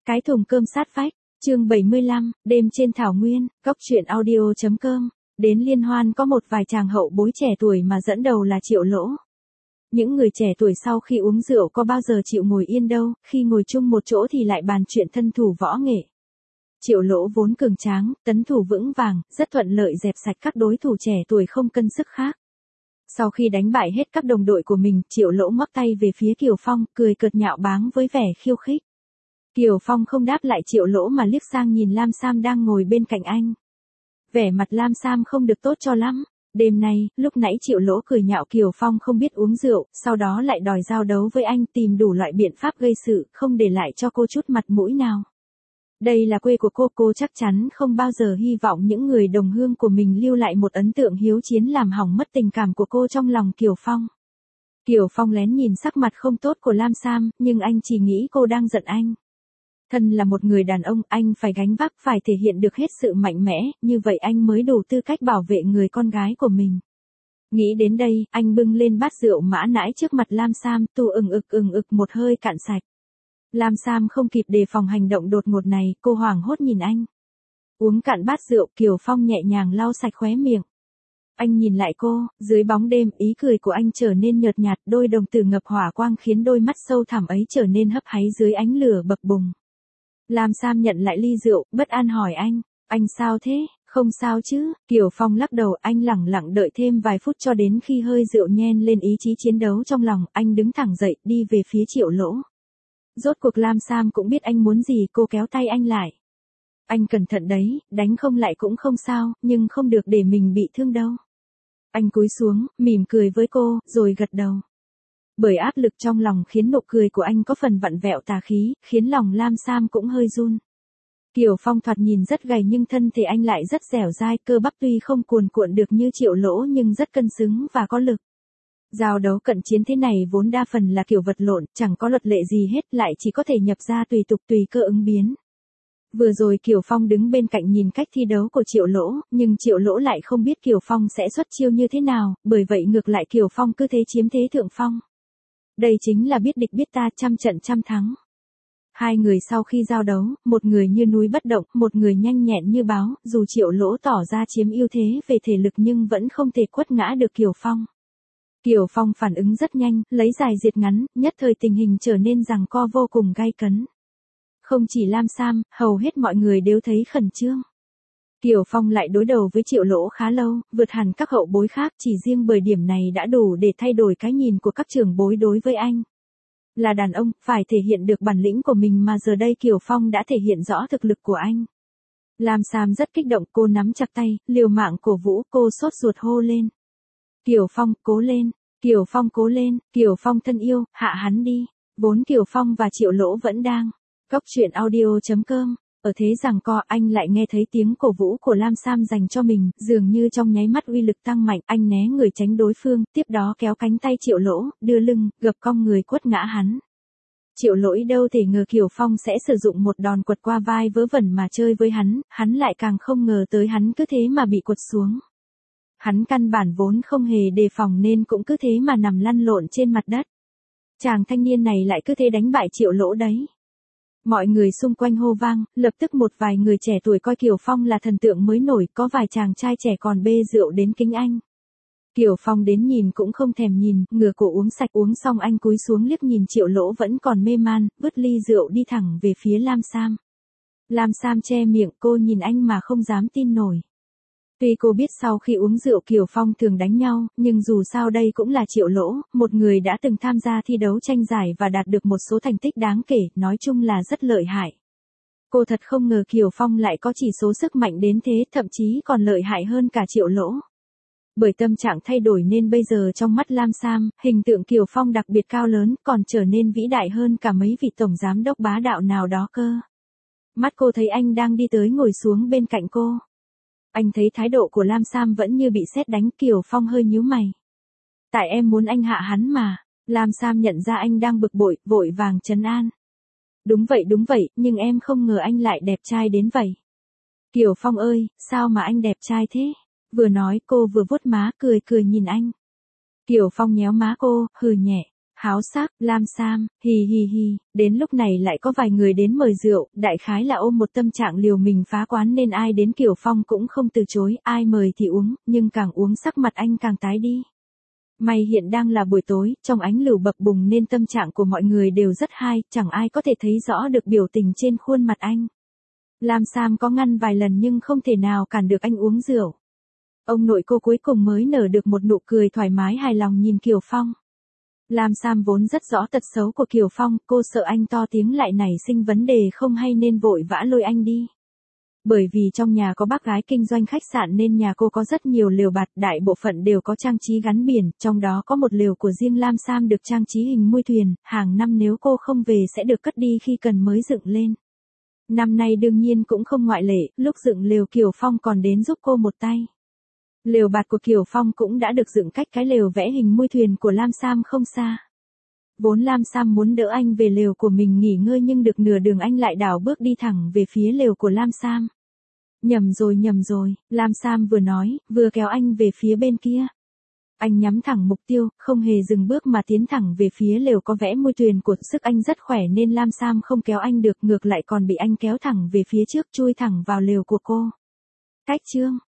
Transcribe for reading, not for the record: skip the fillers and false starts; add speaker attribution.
Speaker 1: Cái thùng cơm sát vách, chương 75, đêm trên thảo nguyên, góc truyện audio.com. Đến liên hoan có một vài chàng hậu bối trẻ tuổi mà dẫn đầu là Triệu Lỗ. Những người trẻ tuổi sau khi uống rượu có bao giờ chịu ngồi yên đâu, khi ngồi chung một chỗ thì lại bàn chuyện thân thủ võ nghệ. Triệu Lỗ vốn cường tráng, tấn thủ vững vàng, rất thuận lợi dẹp sạch các đối thủ trẻ tuổi không cân sức khác. Sau khi đánh bại hết các đồng đội của mình, Triệu Lỗ ngoắc tay về phía Kiều Phong, cười cợt nhạo báng với vẻ khiêu khích. Kiều Phong không đáp lại Triệu Lỗ mà liếc sang nhìn Lam Sam đang ngồi bên cạnh anh. Vẻ mặt Lam Sam không được tốt cho lắm. Đêm nay, lúc nãy Triệu Lỗ cười nhạo Kiều Phong không biết uống rượu, sau đó lại đòi giao đấu với anh, tìm đủ loại biện pháp gây sự, không để lại cho cô chút mặt mũi nào. Đây là quê của cô chắc chắn không bao giờ hy vọng những người đồng hương của mình lưu lại một ấn tượng hiếu chiến làm hỏng mất tình cảm của cô trong lòng Kiều Phong. Kiều Phong lén nhìn sắc mặt không tốt của Lam Sam, nhưng anh chỉ nghĩ cô đang giận anh. Thân là một người đàn ông, anh phải gánh vác, phải thể hiện được hết sự mạnh mẽ, như vậy anh mới đủ tư cách bảo vệ người con gái của mình. Nghĩ đến đây, anh bưng lên bát rượu mã nãi trước mặt Lam Sam, tu ừng ực một hơi cạn sạch. Lam Sam không kịp đề phòng hành động đột ngột này, cô hoảng hốt nhìn anh. Uống cạn bát rượu, Kiều Phong nhẹ nhàng lau sạch khóe miệng. Anh nhìn lại cô, dưới bóng đêm, ý cười của anh trở nên nhợt nhạt, đôi đồng tử ngập hỏa quang khiến đôi mắt sâu thẳm ấy trở nên hấp háy dưới ánh lửa bập bùng. Lam Sam nhận lại ly rượu, bất an hỏi anh sao thế, không sao chứ? Kiều Phong lắc đầu, anh lẳng lặng đợi thêm vài phút cho đến khi hơi rượu nhen lên ý chí chiến đấu trong lòng, anh đứng thẳng dậy, đi về phía Triệu Lỗ. Rốt cuộc Lam Sam cũng biết anh muốn gì, cô kéo tay anh lại. Anh cẩn thận đấy, đánh không lại cũng không sao, nhưng không được để mình bị thương đâu. Anh cúi xuống, mỉm cười với cô, rồi gật đầu. Bởi áp lực trong lòng khiến nụ cười của anh có phần vặn vẹo tà khí, khiến lòng Lam Sam cũng hơi run. Kiều Phong thoạt nhìn rất gầy nhưng thân thể anh lại rất dẻo dai, cơ bắp tuy không cuồn cuộn được như Triệu Lỗ nhưng rất cân xứng và có lực. Giao đấu cận chiến thế này vốn đa phần là kiểu vật lộn, chẳng có luật lệ gì hết, lại chỉ có thể nhập ra tùy tục tùy cơ ứng biến. Vừa rồi Kiều Phong đứng bên cạnh nhìn cách thi đấu của Triệu Lỗ, nhưng Triệu Lỗ lại không biết Kiều Phong sẽ xuất chiêu như thế nào, bởi vậy ngược lại Kiều Phong cứ thế chiếm thế thượng phong. Đây chính là biết địch biết ta, trăm trận trăm thắng. Hai người sau khi giao đấu, một người như núi bất động, một người nhanh nhẹn như báo, dù Triệu Lỗ tỏ ra chiếm ưu thế về thể lực nhưng vẫn không thể quất ngã được Kiều Phong. Kiều Phong phản ứng rất nhanh, lấy dài diệt ngắn, nhất thời tình hình trở nên giằng co vô cùng gay cấn. Không chỉ Lam Sam, hầu hết mọi người đều thấy khẩn trương. Kiều Phong lại đối đầu với Triệu Lỗ khá lâu, vượt hẳn các hậu bối khác, chỉ riêng bởi điểm này đã đủ để thay đổi cái nhìn của các trưởng bối đối với anh. Là đàn ông, phải thể hiện được bản lĩnh của mình mà giờ đây Kiều Phong đã thể hiện rõ thực lực của anh. Lam Sam rất kích động, cô nắm chặt tay, liều mạng cổ vũ, cô sốt ruột hô lên. Kiều Phong, cố lên, Kiều Phong cố lên, Kiều Phong thân yêu, hạ hắn đi. Vốn Kiều Phong và Triệu Lỗ vẫn đang. Góc truyện audio.com. Ở thế giằng co, anh lại nghe thấy tiếng cổ vũ của Lam Sam dành cho mình, dường như trong nháy mắt uy lực tăng mạnh, anh né người tránh đối phương, tiếp đó kéo cánh tay Triệu Lỗ, đưa lưng, gập cong người quất ngã hắn. Triệu Lỗ đâu thể ngờ Kiều Phong sẽ sử dụng một đòn quật qua vai vớ vẩn mà chơi với hắn lại càng không ngờ tới hắn cứ thế mà bị quật xuống. Hắn căn bản vốn không hề đề phòng nên cũng cứ thế mà nằm lăn lộn trên mặt đất. Chàng thanh niên này lại cứ thế đánh bại Triệu Lỗ đấy. Mọi người xung quanh hô vang, lập tức một vài người trẻ tuổi coi Kiều Phong là thần tượng mới nổi, có vài chàng trai trẻ còn bê rượu đến kính anh. Kiều Phong đến nhìn cũng không thèm nhìn, ngửa cổ uống sạch, uống xong anh cúi xuống liếc nhìn Triệu Lỗ vẫn còn mê man, vứt ly rượu đi thẳng về phía Lam Sam. Lam Sam che miệng, cô nhìn anh mà không dám tin nổi. Tuy cô biết sau khi uống rượu Kiều Phong thường đánh nhau, nhưng dù sao đây cũng là Triệu Lỗ, một người đã từng tham gia thi đấu tranh giải và đạt được một số thành tích đáng kể, nói chung là rất lợi hại. Cô thật không ngờ Kiều Phong lại có chỉ số sức mạnh đến thế, thậm chí còn lợi hại hơn cả Triệu Lỗ. Bởi tâm trạng thay đổi nên bây giờ trong mắt Lam Sam, hình tượng Kiều Phong đặc biệt cao lớn, còn trở nên vĩ đại hơn cả mấy vị tổng giám đốc bá đạo nào đó cơ. Mắt cô thấy anh đang đi tới ngồi xuống bên cạnh cô. Anh thấy thái độ của Lam Sam vẫn như bị sét đánh, Kiều Phong hơi nhíu mày. Tại em muốn anh hạ hắn mà. Lam Sam nhận ra anh đang bực bội, vội vàng trấn an. Đúng vậy, nhưng em không ngờ anh lại đẹp trai đến vậy. Kiều Phong ơi, sao mà anh đẹp trai thế? Vừa nói cô vừa vuốt má, cười nhìn anh. Kiều Phong nhéo má cô, hừ nhẹ. Háo sắc, Lam Sam, hì hì hì, đến lúc này lại có vài người đến mời rượu, đại khái là ôm một tâm trạng liều mình phá quán nên ai đến Kiều Phong cũng không từ chối, ai mời thì uống, nhưng càng uống sắc mặt anh càng tái đi. May hiện đang là buổi tối, trong ánh lửa bập bùng nên tâm trạng của mọi người đều rất high, chẳng ai có thể thấy rõ được biểu tình trên khuôn mặt anh. Lam Sam có ngăn vài lần nhưng không thể nào cản được anh uống rượu. Ông nội cô cuối cùng mới nở được một nụ cười thoải mái hài lòng nhìn Kiều Phong. Lam Sam vốn rất rõ tật xấu của Kiều Phong, cô sợ anh to tiếng lại nảy sinh vấn đề không hay nên vội vã lôi anh đi. Bởi vì trong nhà có bác gái kinh doanh khách sạn nên nhà cô có rất nhiều lều bạt, đại bộ phận đều có trang trí gắn biển, trong đó có một lều của riêng Lam Sam được trang trí hình mui thuyền, hàng năm nếu cô không về sẽ được cất đi khi cần mới dựng lên. Năm nay đương nhiên cũng không ngoại lệ, lúc dựng lều Kiều Phong còn đến giúp cô một tay. Lều bạt của Kiều Phong cũng đã được dựng cách cái lều vẽ hình mui thuyền của Lam Sam không xa. Vốn Lam Sam muốn đỡ anh về lều của mình nghỉ ngơi nhưng được nửa đường anh lại đảo bước đi thẳng về phía lều của Lam Sam. Nhầm rồi, Lam Sam vừa nói, vừa kéo anh về phía bên kia. Anh nhắm thẳng mục tiêu, không hề dừng bước mà tiến thẳng về phía lều có vẽ mui thuyền của sức anh rất khỏe nên Lam Sam không kéo anh được, ngược lại còn bị anh kéo thẳng về phía trước chui thẳng vào lều của cô. Cách chương